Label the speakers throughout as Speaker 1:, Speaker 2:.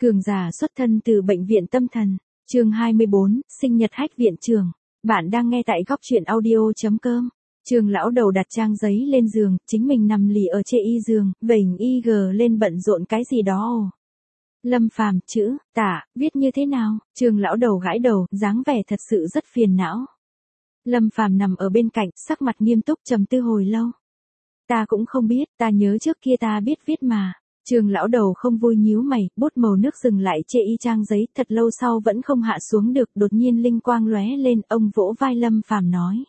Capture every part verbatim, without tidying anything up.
Speaker 1: Cường giả xuất thân từ bệnh viện tâm thần, chương hai mươi bốn, sinh nhật hách viện trưởng. Bạn đang nghe tại góc truyện audio.com. Trường lão đầu đặt trang giấy lên giường, chính mình nằm lì ở trên y giường, vểnh y gờ lên bận rộn cái gì đó ồ. Lâm Phàm chữ, tả, viết như thế nào? Trường lão đầu gãi đầu, dáng vẻ thật sự rất phiền não. Lâm Phàm nằm ở bên cạnh, sắc mặt nghiêm túc trầm tư hồi lâu. Ta cũng không biết, ta nhớ trước kia ta biết viết mà. Trường lão đầu không vui nhíu mày, bút màu nước dừng lại trên y trang giấy, thật lâu sau vẫn không hạ xuống được, đột nhiên linh quang lóe lên, ông vỗ vai Lâm Phàm nói.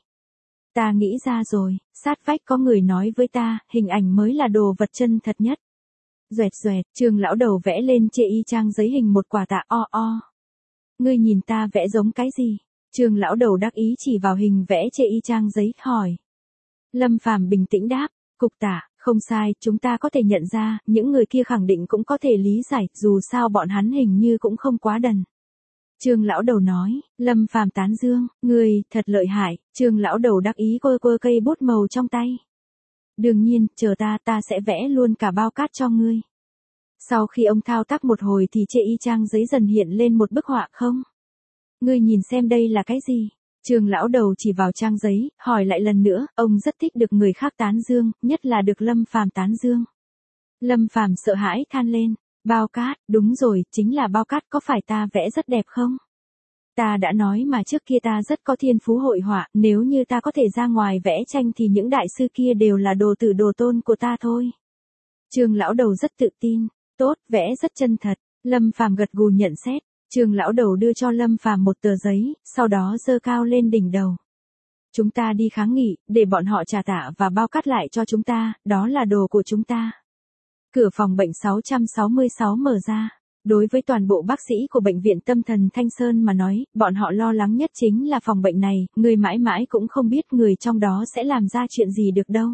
Speaker 1: Ta nghĩ ra rồi, sát vách có người nói với ta, hình ảnh mới là đồ vật chân thật nhất. Duệt duệt, trường lão đầu vẽ lên trên y trang giấy hình một quả tạ o o. Ngươi nhìn ta vẽ giống cái gì? Trường lão đầu đắc ý chỉ vào hình vẽ trên y trang giấy, hỏi. Lâm Phàm bình tĩnh đáp, cục tạ. Không sai, chúng ta có thể nhận ra, những người kia khẳng định cũng có thể lý giải, dù sao bọn hắn hình như cũng không quá đần. Trương lão đầu nói, Lâm Phàm tán dương, người, thật lợi hại, Trương lão đầu đắc ý quơ quơ cây bút màu trong tay. Đương nhiên, chờ ta, ta sẽ vẽ luôn cả bao cát cho ngươi. Sau khi ông thao tác một hồi thì trên y trang giấy dần hiện lên một bức họa không? Ngươi nhìn xem đây là cái gì? Trường lão đầu chỉ vào trang giấy, hỏi lại lần nữa, ông rất thích được người khác tán dương, nhất là được Lâm Phàm tán dương. Lâm Phàm sợ hãi than lên, bao cát, đúng rồi, chính là bao cát, có phải ta vẽ rất đẹp không? Ta đã nói mà trước kia ta rất có thiên phú hội họa, nếu như ta có thể ra ngoài vẽ tranh thì những đại sư kia đều là đồ tử đồ tôn của ta thôi. Trường lão đầu rất tự tin, tốt, vẽ rất chân thật, Lâm Phàm gật gù nhận xét. Trường lão đầu đưa cho Lâm Phàm một tờ giấy, sau đó giơ cao lên đỉnh đầu. Chúng ta đi kháng nghị, để bọn họ trả tạ và bao cát lại cho chúng ta, đó là đồ của chúng ta. Cửa phòng bệnh sáu trăm sáu mươi sáu mở ra. Đối với toàn bộ bác sĩ của bệnh viện tâm thần Thanh Sơn mà nói, bọn họ lo lắng nhất chính là phòng bệnh này, người mãi mãi cũng không biết người trong đó sẽ làm ra chuyện gì được đâu.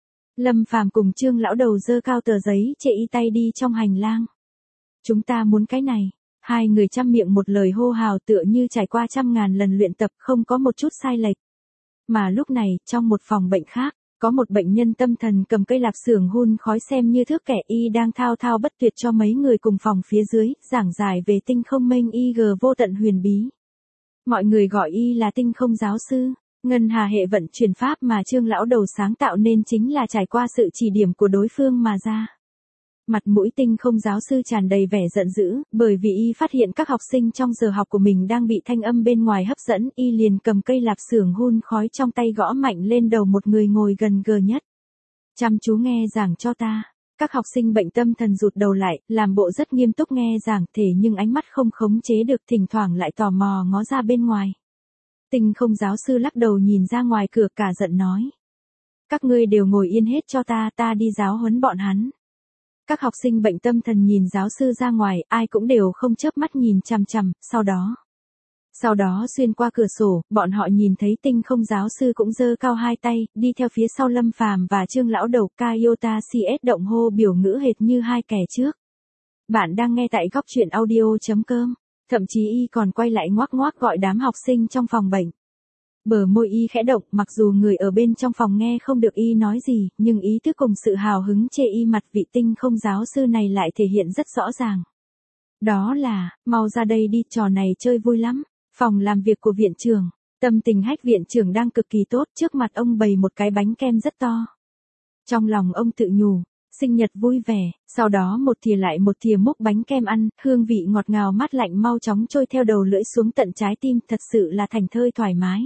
Speaker 1: Lâm Phàm cùng Trương lão đầu giơ cao tờ giấy, chệ y tay đi trong hành lang. Chúng ta muốn cái này. Hai người trăm miệng một lời hô hào tựa như trải qua trăm ngàn lần luyện tập không có một chút sai lệch. Mà lúc này, trong một phòng bệnh khác, có một bệnh nhân tâm thần cầm cây lạp xưởng hun khói xem như thước kẻ y đang thao thao bất tuyệt cho mấy người cùng phòng phía dưới, giảng giải về tinh không mênh y g vô tận huyền bí. Mọi người gọi y là tinh không giáo sư, ngân hà hệ vận chuyển pháp mà Trương lão đầu sáng tạo nên chính là trải qua sự chỉ điểm của đối phương mà ra. Mặt mũi tinh không giáo sư tràn đầy vẻ giận dữ, bởi vì y phát hiện các học sinh trong giờ học của mình đang bị thanh âm bên ngoài hấp dẫn, y liền cầm cây lạp xưởng hun khói trong tay gõ mạnh lên đầu một người ngồi gần gờ nhất. Chăm chú nghe giảng cho ta. Các học sinh bệnh tâm thần rụt đầu lại, làm bộ rất nghiêm túc nghe giảng, thể nhưng ánh mắt không khống chế được, thỉnh thoảng lại tò mò ngó ra bên ngoài. Tinh không giáo sư lắc đầu nhìn ra ngoài cửa, cả giận nói. Các ngươi đều ngồi yên hết cho ta, ta đi giáo huấn bọn hắn. Các học sinh bệnh tâm thần nhìn giáo sư ra ngoài, ai cũng đều không chớp mắt nhìn chằm chằm, sau đó. Sau đó xuyên qua cửa sổ, bọn họ nhìn thấy tinh không giáo sư cũng giơ cao hai tay, đi theo phía sau Lâm Phàm và Trương lão đầu, Kayota xê ét động hô biểu ngữ hệt như hai kẻ trước. Bạn đang nghe tại góc truyện audio.com, thậm chí y còn quay lại ngoác ngoác gọi đám học sinh trong phòng bệnh. Bờ môi y khẽ động, mặc dù người ở bên trong phòng nghe không được y nói gì, nhưng ý thức cùng sự hào hứng chê y mặt vị tinh không giáo sư này lại thể hiện rất rõ ràng. Đó là, mau ra đây đi, trò này chơi vui lắm. Phòng làm việc của viện trưởng, tâm tình hách viện trưởng đang cực kỳ tốt, trước mặt ông bày một cái bánh kem rất to. Trong lòng ông tự nhủ, sinh nhật vui vẻ, sau đó một thìa lại một thìa múc bánh kem ăn, hương vị ngọt ngào mát lạnh mau chóng trôi theo đầu lưỡi xuống tận trái tim, thật sự là thành thơi thoải mái.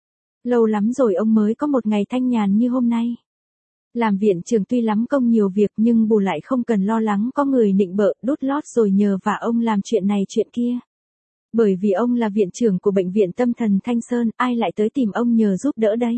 Speaker 1: Lâu lắm rồi ông mới có một ngày thanh nhàn như hôm nay. Làm viện trưởng tuy lắm công nhiều việc nhưng bù lại không cần lo lắng có người nịnh bợ, đút lót rồi nhờ vả ông làm chuyện này chuyện kia. Bởi vì ông là viện trưởng của bệnh viện tâm thần Thanh Sơn, ai lại tới tìm ông nhờ giúp đỡ đây?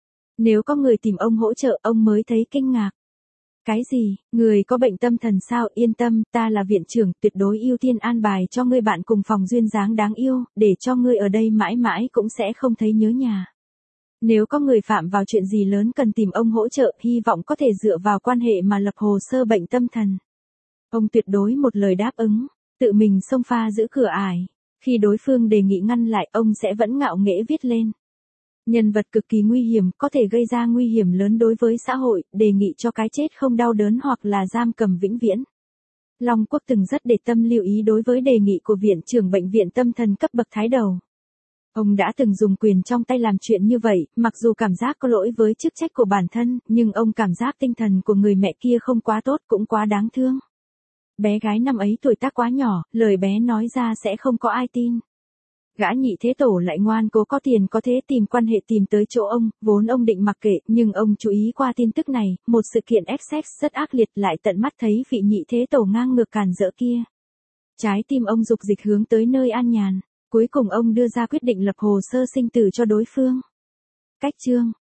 Speaker 1: Nếu có người tìm ông hỗ trợ, ông mới thấy kinh ngạc. Cái gì, người có bệnh tâm thần sao? Yên tâm, ta là viện trưởng, tuyệt đối ưu tiên an bài cho ngươi bạn cùng phòng duyên dáng đáng yêu, để cho ngươi ở đây mãi mãi cũng sẽ không thấy nhớ nhà. Nếu có người phạm vào chuyện gì lớn cần tìm ông hỗ trợ, hy vọng có thể dựa vào quan hệ mà lập hồ sơ bệnh tâm thần. Ông tuyệt đối một lời đáp ứng, tự mình xông pha giữ cửa ải. Khi đối phương đề nghị ngăn lại, ông sẽ vẫn ngạo nghễ viết lên. Nhân vật cực kỳ nguy hiểm, có thể gây ra nguy hiểm lớn đối với xã hội, đề nghị cho cái chết không đau đớn hoặc là giam cầm vĩnh viễn. Long Quốc từng rất để tâm lưu ý đối với đề nghị của viện trưởng bệnh viện tâm thần cấp bậc thái đầu. Ông đã từng dùng quyền trong tay làm chuyện như vậy, mặc dù cảm giác có lỗi với chức trách của bản thân, nhưng ông cảm giác tinh thần của người mẹ kia không quá tốt cũng quá đáng thương. Bé gái năm ấy tuổi tác quá nhỏ, lời bé nói ra sẽ không có ai tin. Gã nhị thế tổ lại ngoan cố có tiền có thế tìm quan hệ tìm tới chỗ ông, vốn ông định mặc kệ, nhưng ông chú ý qua tin tức này, một sự kiện ép sex rất ác liệt lại tận mắt thấy vị nhị thế tổ ngang ngược càn rỡ kia. Trái tim ông dục dịch hướng tới nơi an nhàn, cuối cùng ông đưa ra quyết định lập hồ sơ sinh tử cho đối phương. Cách chương